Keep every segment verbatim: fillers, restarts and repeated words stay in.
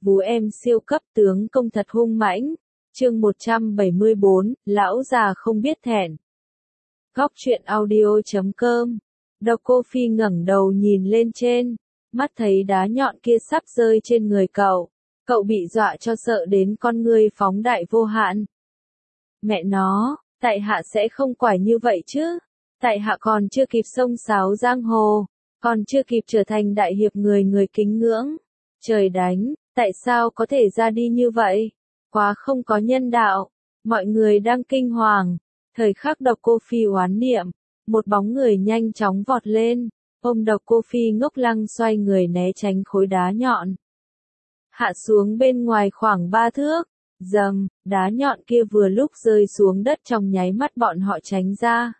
Vú em siêu cấp tướng công thật hung mãnh. Chương một trăm bảy mươi bốn, lão già không biết thẹn. Góc truyện audio chấm com. Độc Cô Phi ngẩng đầu nhìn lên trên, mắt thấy đá nhọn kia sắp rơi trên người cậu. Cậu bị dọa cho sợ đến con ngươi phóng đại vô hạn. Mẹ nó, tại hạ sẽ không quải như vậy chứ. Tại hạ còn chưa kịp xông xáo giang hồ, còn chưa kịp trở thành đại hiệp người người kính ngưỡng. Trời đánh, tại sao có thể ra đi như vậy? Quá không có nhân đạo. Mọi người đang kinh hoàng. Thời khắc Độc Cô Phi oán niệm, một bóng người nhanh chóng vọt lên, ôm Độc Cô Phi ngốc lăng xoay người né tránh khối đá nhọn. Hạ xuống bên ngoài khoảng ba thước, dầm, đá nhọn kia vừa lúc rơi xuống đất trong nháy mắt bọn họ tránh ra.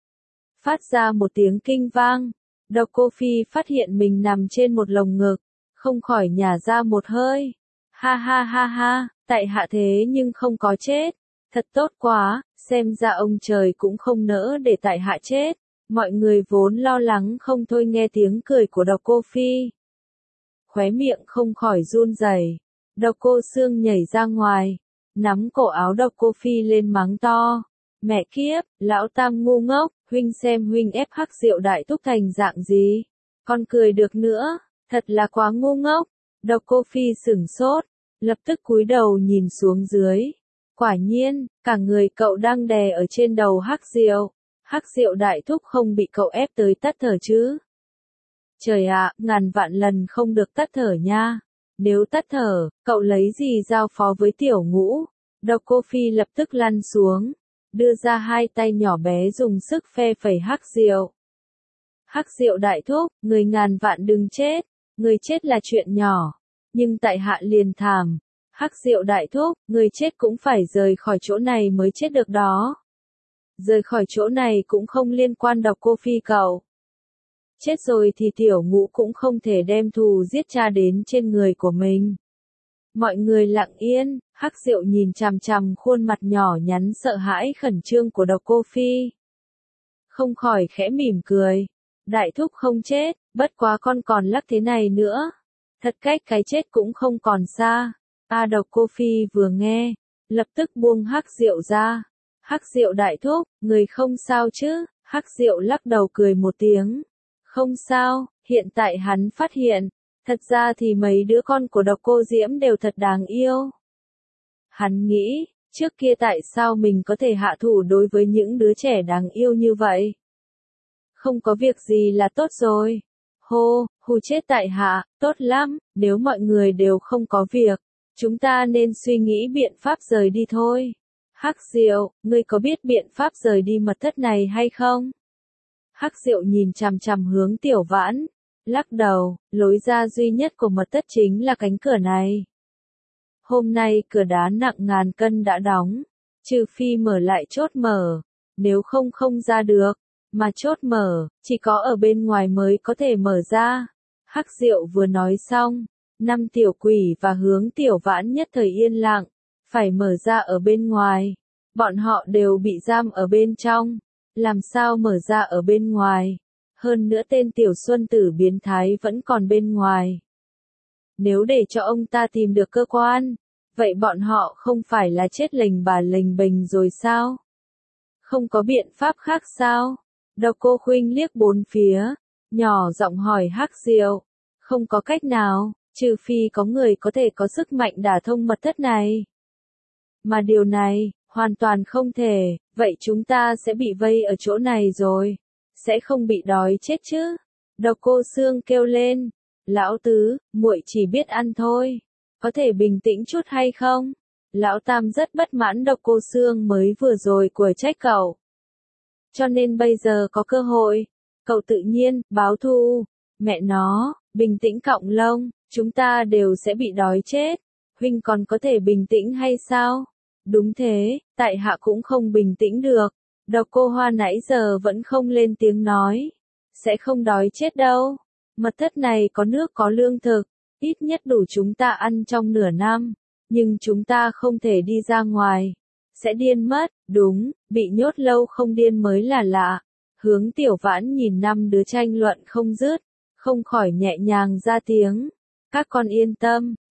Phát ra một tiếng kinh vang, Độc Cô Phi phát hiện mình nằm trên một lồng ngực, không khỏi nhả ra một hơi. Ha ha ha ha, tại hạ thế nhưng không có chết. Thật tốt quá, xem ra ông trời cũng không nỡ để tại hạ chết. Mọi người vốn lo lắng không thôi nghe tiếng cười của Độc Cô Phi. Khóe miệng không khỏi run rẩy. Độc Cô Sương nhảy ra ngoài, nắm cổ áo Độc Cô Phi lên mắng to. Mẹ kiếp, lão tam ngu ngốc, huynh xem huynh ép Hắc Diệu đại thúc thành dạng gì. Còn cười được nữa, thật là quá ngu ngốc. Độc Cô Phi sửng sốt, lập tức cúi đầu nhìn xuống dưới. Quả nhiên, cả người cậu đang đè ở trên đầu Hắc Diệu. Hắc Diệu đại thúc không bị cậu ép tới tắt thở chứ? Trời ạ, ngàn vạn lần không được tắt thở nha. Nếu tắt thở, cậu lấy gì giao phó với tiểu ngũ? Độc Cô Phi lập tức lăn xuống, đưa ra hai tay nhỏ bé dùng sức phe phẩy Hắc Diệu. Hắc Diệu đại thúc, người ngàn vạn đừng chết. Người chết là chuyện nhỏ, nhưng tại hạ liền thảm. Hắc Diệu đại thúc, người chết cũng phải rời khỏi chỗ này mới chết được đó. Rời khỏi chỗ này cũng không liên quan Độc Cô Phi cậu. Chết rồi thì tiểu ngũ cũng không thể đem thù giết cha đến trên người của mình. Mọi người lặng yên, Hắc Diệu nhìn chằm chằm khuôn mặt nhỏ nhắn sợ hãi khẩn trương của Độc Cô Phi. Không khỏi khẽ mỉm cười. Đại thúc không chết, bất quá con còn lắc thế này nữa. Thật cách cái chết cũng không còn xa. A Độc Cô Phi vừa nghe, lập tức buông Hắc Diệu ra. Hắc Diệu đại thúc, người không sao chứ? Hắc Diệu lắc đầu cười một tiếng. Không sao, hiện tại hắn phát hiện, thật ra thì mấy đứa con của Độc Cô Diễm đều thật đáng yêu. Hắn nghĩ, trước kia tại sao mình có thể hạ thủ đối với những đứa trẻ đáng yêu như vậy? Không có việc gì là tốt rồi. Hô, hù chết tại hạ, tốt lắm, nếu mọi người đều không có việc, chúng ta nên suy nghĩ biện pháp rời đi thôi. Hắc Diệu, ngươi có biết biện pháp rời đi mật thất này hay không? Hắc Diệu nhìn chằm chằm hướng Tiểu Vãn, lắc đầu, lối ra duy nhất của mật thất chính là cánh cửa này. Hôm nay cửa đá nặng ngàn cân đã đóng, trừ phi mở lại chốt mở, nếu không không ra được, mà chốt mở, chỉ có ở bên ngoài mới có thể mở ra. Hắc Diệu vừa nói xong, năm tiểu quỷ và hướng Tiểu Vãn nhất thời yên lặng, phải mở ra ở bên ngoài. Bọn họ đều bị giam ở bên trong, làm sao mở ra ở bên ngoài? Hơn nữa tên Tiểu Xuân Tử biến thái vẫn còn bên ngoài. Nếu để cho ông ta tìm được cơ quan, vậy bọn họ không phải là chết lềnh bà lềnh bềnh rồi sao? Không có biện pháp khác sao? Độc Cô Khuynh liếc bốn phía, nhỏ giọng hỏi Hắc Diệu. Không có cách nào, trừ phi có người có thể có sức mạnh đả thông mật thất này. Mà điều này, hoàn toàn không thể, vậy chúng ta sẽ bị vây ở chỗ này rồi. Sẽ không bị đói chết chứ? Độc Cô Sương kêu lên. Lão tứ, muội chỉ biết ăn thôi. Có thể bình tĩnh chút hay không? Lão Tam rất bất mãn Độc Cô Sương mới vừa rồi của trách cậu. Cho nên bây giờ có cơ hội, cậu tự nhiên, báo thù. Mẹ nó, bình tĩnh cọng lông, chúng ta đều sẽ bị đói chết. Huynh còn có thể bình tĩnh hay sao? Đúng thế, tại hạ cũng không bình tĩnh được. Độc Cô Hoa nãy giờ vẫn không lên tiếng nói. Sẽ không đói chết đâu. Mật thất này có nước có lương thực, ít nhất đủ chúng ta ăn trong nửa năm. Nhưng chúng ta không thể đi ra ngoài. Sẽ điên mất, đúng, bị nhốt lâu không điên mới là lạ. Hướng Tiểu Vãn nhìn năm đứa tranh luận không dứt, không khỏi nhẹ nhàng ra tiếng. Các con yên tâm,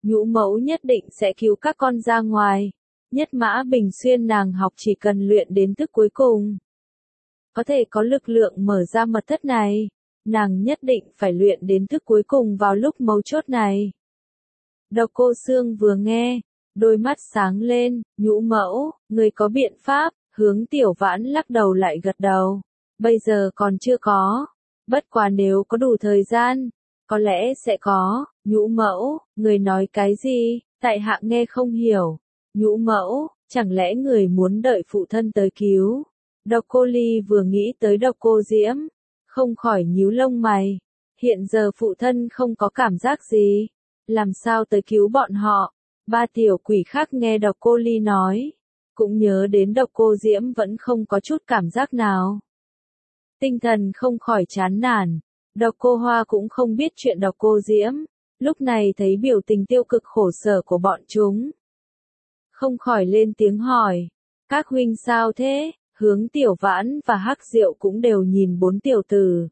Nhũ mẫu nhất định sẽ cứu các con ra ngoài. Nhất Mã Bình Xuyên nàng học chỉ cần luyện đến thức cuối cùng. Có thể có lực lượng mở ra mật thất này. Nàng nhất định phải luyện đến thức cuối cùng vào lúc mấu chốt này. Độc Cô Xương vừa nghe, đôi mắt sáng lên, nhũ mẫu, người có biện pháp, Hướng Tiểu Vãn lắc đầu lại gật đầu. Bây giờ còn chưa có. Bất quá nếu có đủ thời gian, có lẽ sẽ có. Nhũ mẫu, người nói cái gì, tại hạ nghe không hiểu. Nhũ mẫu, chẳng lẽ người muốn đợi phụ thân tới cứu? Độc Cô Ly vừa nghĩ tới Độc Cô Diễm, không khỏi nhíu lông mày. Hiện giờ phụ thân không có cảm giác gì, làm sao tới cứu bọn họ? Ba tiểu quỷ khác nghe Độc Cô Ly nói, cũng nhớ đến Độc Cô Diễm vẫn không có chút cảm giác nào. Tinh thần không khỏi chán nản. Độc Cô Hoa cũng không biết chuyện Độc Cô Diễm, lúc này thấy biểu tình tiêu cực khổ sở của bọn chúng, không khỏi lên tiếng hỏi, các huynh sao thế? Hướng Tiểu Vãn và Hắc Diệu cũng đều nhìn bốn tiểu tử.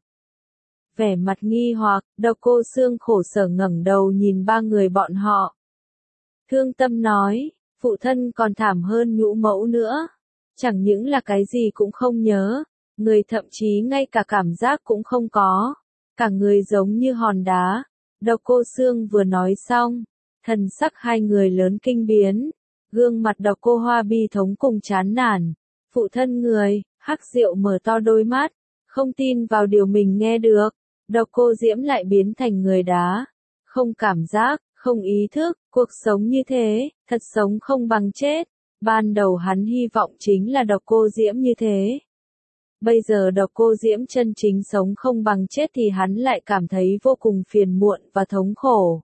Vẻ mặt nghi hoặc, Độc Cô Xương khổ sở ngẩng đầu nhìn ba người bọn họ. Thương tâm nói, phụ thân còn thảm hơn nhũ mẫu nữa. Chẳng những là cái gì cũng không nhớ, người thậm chí ngay cả cảm giác cũng không có. Cả người giống như hòn đá. Độc Cô Xương vừa nói xong, thần sắc hai người lớn kinh biến. Gương mặt Độc Cô Hoa bi thống cùng chán nản. Phụ thân người, Hắc Diệu mở to đôi mắt, không tin vào điều mình nghe được. Độc Cô Diễm lại biến thành người đá. Không cảm giác, không ý thức, cuộc sống như thế, thật sống không bằng chết. Ban đầu hắn hy vọng chính là Độc Cô Diễm như thế. Bây giờ Độc Cô Diễm chân chính sống không bằng chết thì hắn lại cảm thấy vô cùng phiền muộn và thống khổ.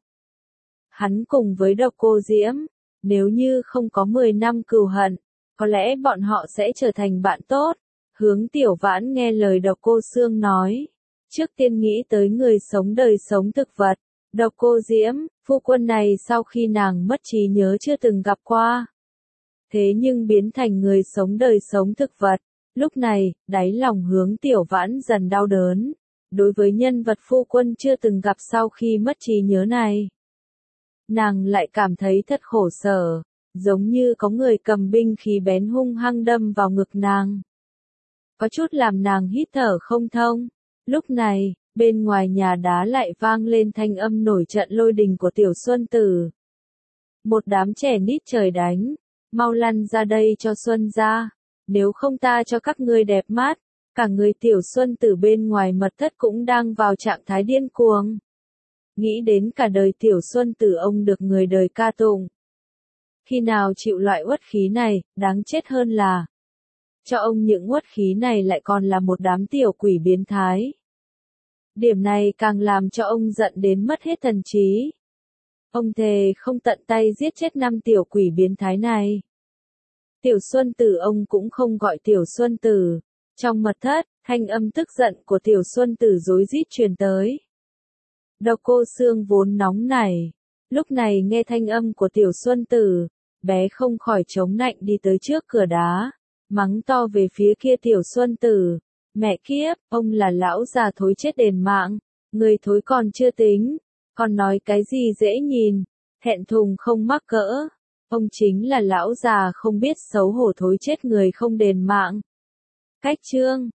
Hắn cùng với Độc Cô Diễm, nếu như không có mười năm cừu hận, có lẽ bọn họ sẽ trở thành bạn tốt. Hướng Tiểu Vãn nghe lời Độc Cô Xương nói, trước tiên nghĩ tới người sống đời sống thực vật. Độc Cô Diễm, phu quân này sau khi nàng mất trí nhớ chưa từng gặp qua. Thế nhưng biến thành người sống đời sống thực vật. Lúc này, đáy lòng Hướng Tiểu Vãn dần đau đớn. Đối với nhân vật phu quân chưa từng gặp sau khi mất trí nhớ này, nàng lại cảm thấy thật khổ sở, giống như có người cầm binh khí bén hung hăng đâm vào ngực nàng. Có chút làm nàng hít thở không thông. Lúc này, bên ngoài nhà đá lại vang lên thanh âm nổi trận lôi đình của Tiểu Xuân Tử. Một đám trẻ nít trời đánh, mau lăn ra đây cho Xuân ra, nếu không ta cho các ngươi đẹp mắt. Cả người Tiểu Xuân Tử bên ngoài mật thất cũng đang vào trạng thái điên cuồng. Nghĩ đến cả đời Tiểu Xuân Tử ông được người đời ca tụng. Khi nào chịu loại uất khí này, đáng chết hơn là cho ông những uất khí này lại còn là một đám tiểu quỷ biến thái. Điểm này càng làm cho ông giận đến mất hết thần trí. Ông thề không tận tay giết chết năm tiểu quỷ biến thái này. Tiểu Xuân Tử ông cũng không gọi Tiểu Xuân Tử. Trong mật thất, thanh âm tức giận của Tiểu Xuân Tử rối rít truyền tới. Độc Cô Xương vốn nóng nảy, lúc này nghe thanh âm của Tiểu Xuân Tử, bé không khỏi chống nạnh đi tới trước cửa đá, mắng to về phía kia Tiểu Xuân Tử. Mẹ kiếp, ông là lão già thối chết đền mạng, người thối còn chưa tính, còn nói cái gì dễ nhìn, thẹn thùng không mắc cỡ. Ông chính là lão già không biết xấu hổ thối chết người không đền mạng. Cách chương